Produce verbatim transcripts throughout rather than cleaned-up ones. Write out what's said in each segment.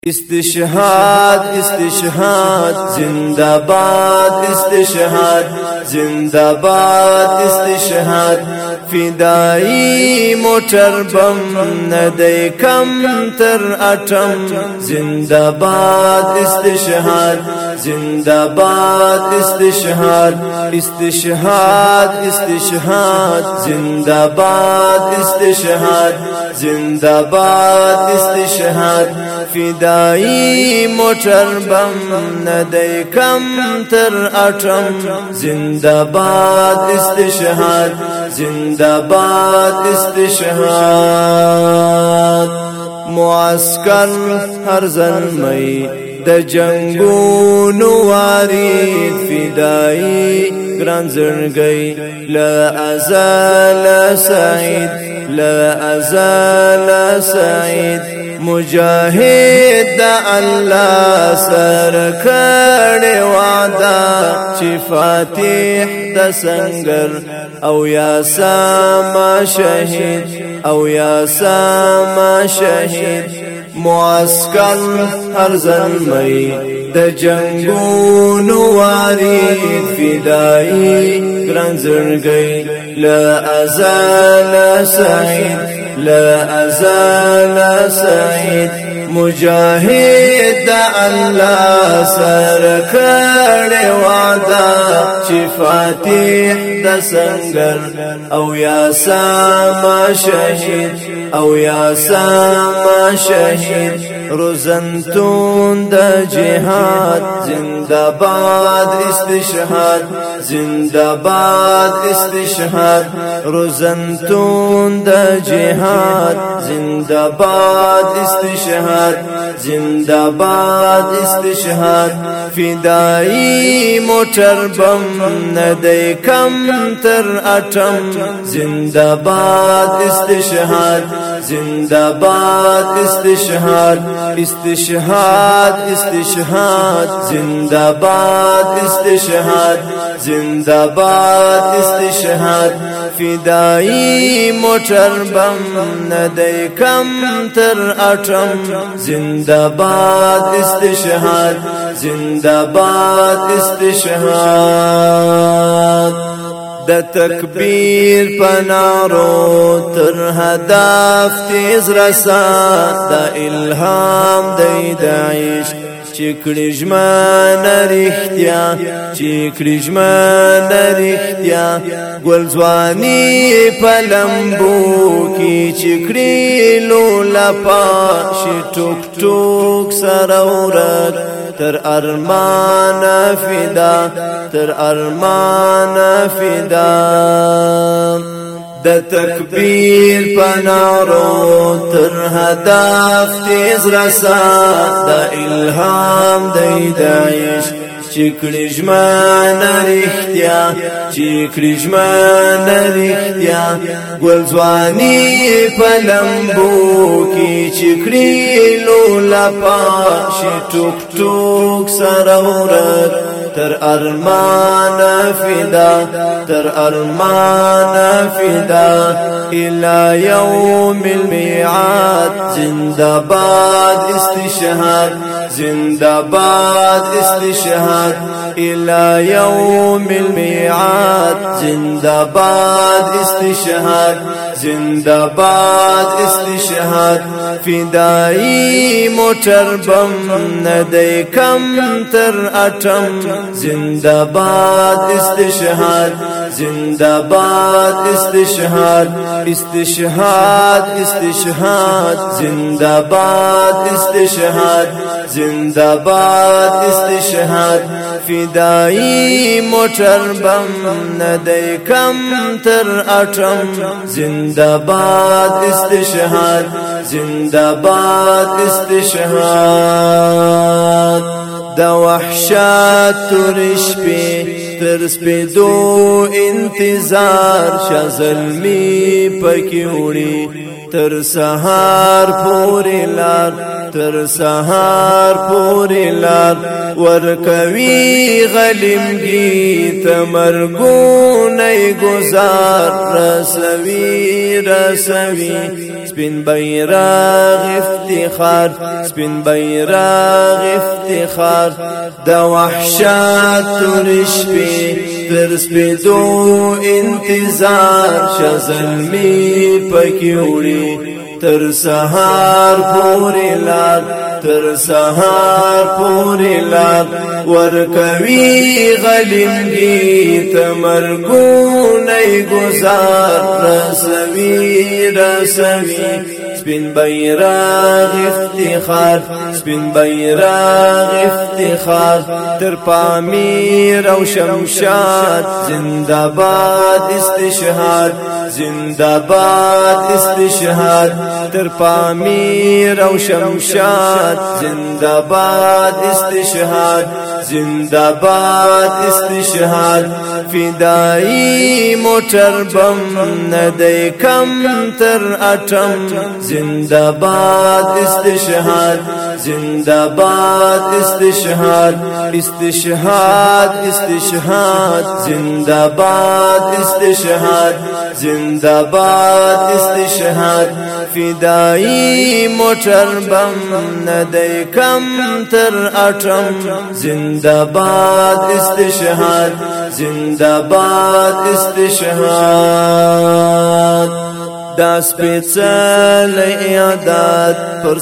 استشهاد استشهاد زندباد استشهاد زندباد استشهاد فدائی موٹر بم ندی کم تر اٹم زندباد استشهاد زندباد استشهاد استشهاد استشهاد زندباد استشهاد زندباد استشهاد فدائی موٹر بم ندی کم تر اٹم زندباد استشهاد زندباد استشهاد معسكر هر زلمی د جنگونو وارید فدائی گران زرگئی لا ازال سعید لا ازال سعید مجاهد دا الله سر کړي وعده چې فاتح د سنگر او یا سما شهید او یا سما شهید معسكر هر زلمی د جنگونو وارید فدائی گران زرگئی لا ازال سعید لا ازال سعید مجاهد دا الله سر کړي وعده چې فاتح د سنگر او یا سما شهید او یا سما شهید روزنتون د جهاد زندباد استشهاد زندباد استشهاد روزنتون د جهاد زندباد استشهاد زندباد استشهاد فدائی موٹر بم ندی کم تر اٹم زندباد استشهاد زندباد استشهاد استشهاد استشهاد زندباد استشهاد زندباد استشهاد فدائی موٹر بم ندی کم تر اٹم زندباد استشهاد زندباد استشهاد د تکبیر پنارو تر هدف تیز رسا د الهام دی داعش چکړي ژمن رښتیا چکړي ژمن رښتیا ګل ځواني پلمبو کی چکړي لولا پاش ټوک ټوک سرورت تر ارمان فدا تر ارمان فدا د تکبیر پنارو تر هدف تیز رسا د الهام دی داعش چکړي ژمن رښتیا چکړي ژمن رښتیا ګل ځواني پلمبو کی چکړي لولا پاش ټوک ټوک سرورت تر ارمان فدا تر ارمان فدا الى يوم الميعاد زندباد استشهاد زندباد استشهاد الى يوم الميعاد زندباد استشهاد زندباد استشهاد فدائی موٹر بم ندی کم تر اٹم زندباد استشهاد زندباد استشهاد استشهاد استشهاد زندباد استشهاد زندباد استشهاد فدائی موٹر بم ندی کم تر اٹم زندباد استشهاد زندباد استشهاد د وحشت ترشپی تر سپیدو انتظار شازلمی پکی وړي تر سهار پورې لار تر سهار پوری لار ورکوي غلمگی تمرگونی گزار رسوی رسوی سپین بیراغ افتخار سپین بیراغ افتخار دا وحشات ترشپی تر سپیدو انتظار شزلمی پکیوڑی تر سهار پوری لار تر سهار پوری لار ورکوي غلمگی تمرگونی گزار رسوی رسوی سپین بیراغ افتخار سپین بیراغ افتخار تر پامیر او شمشاد زندباد استشهاد زندباد استشهاد تر پامیر او شمشاد زندباد استشهاد زندباد استشهاد فدائی موٹر بم ندی کم تر اٹم زندباد استشهاد زندباد استشهاد استشهاد استشهاد زندباد استشهاد زندباد استشهاد فدائی موٹر بم ندی کم تر اٹم زندباد استشهاد زندباد استشهاد داس پیچل اعداد پر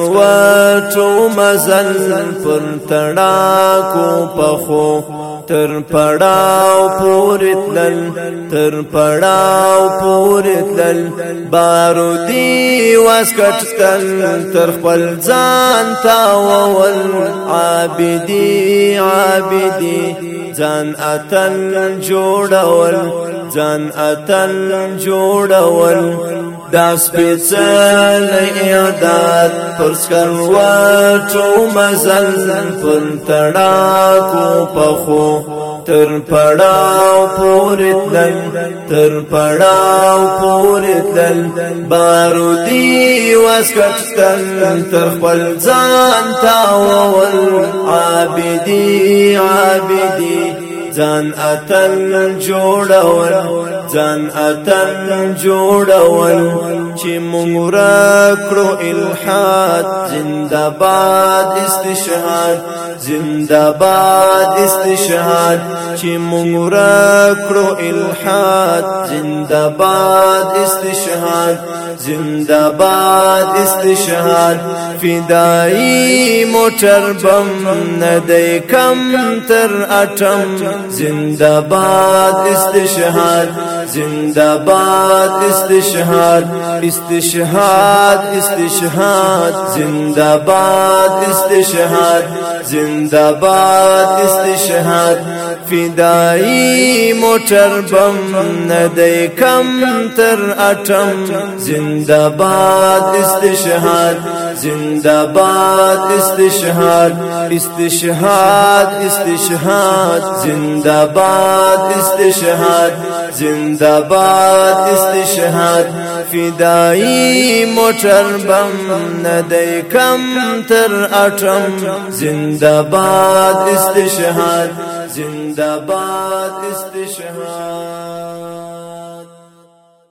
سکروټو مزل پر تړاکو پخو تر پړاو پورې تلل تر پړاو پورې تلل بارودي واسکټل تر خپل ځان تاول عابدي عابدي ځان اتل جوړول ځان اتل جوړول داس پیچل اعداد پر سکروټو مزل پر تړاکو پخو تر پړاو پورې تلل تر پړاو پورې تلل بارودي واسکټل تر خپل ځان تاول عابدي عابدي ځان اتل جوړول ځان اتل جوړول چې موږ راکړو الحاد زندباد استشهاد زندباد استشهاد چې موږ راکړو الحاد زندباد استشهاد زندباد استشهاد فدائی موٹر بم ندی کم تر اٹم زندباد استشهاد زندباد استشهاد استشهاد استشهاد زندباد استشهاد زندباد استشهاد فدائی موٹر بم ندی کم تر اٹم زندباد استشهاد زندباد استشهاد استشهاد استشهاد زندباد استشهاد زندباد استشهاد فدائی موٹر بم ندی کم تر اٹم زندباد استشهاد زندباد استشهاد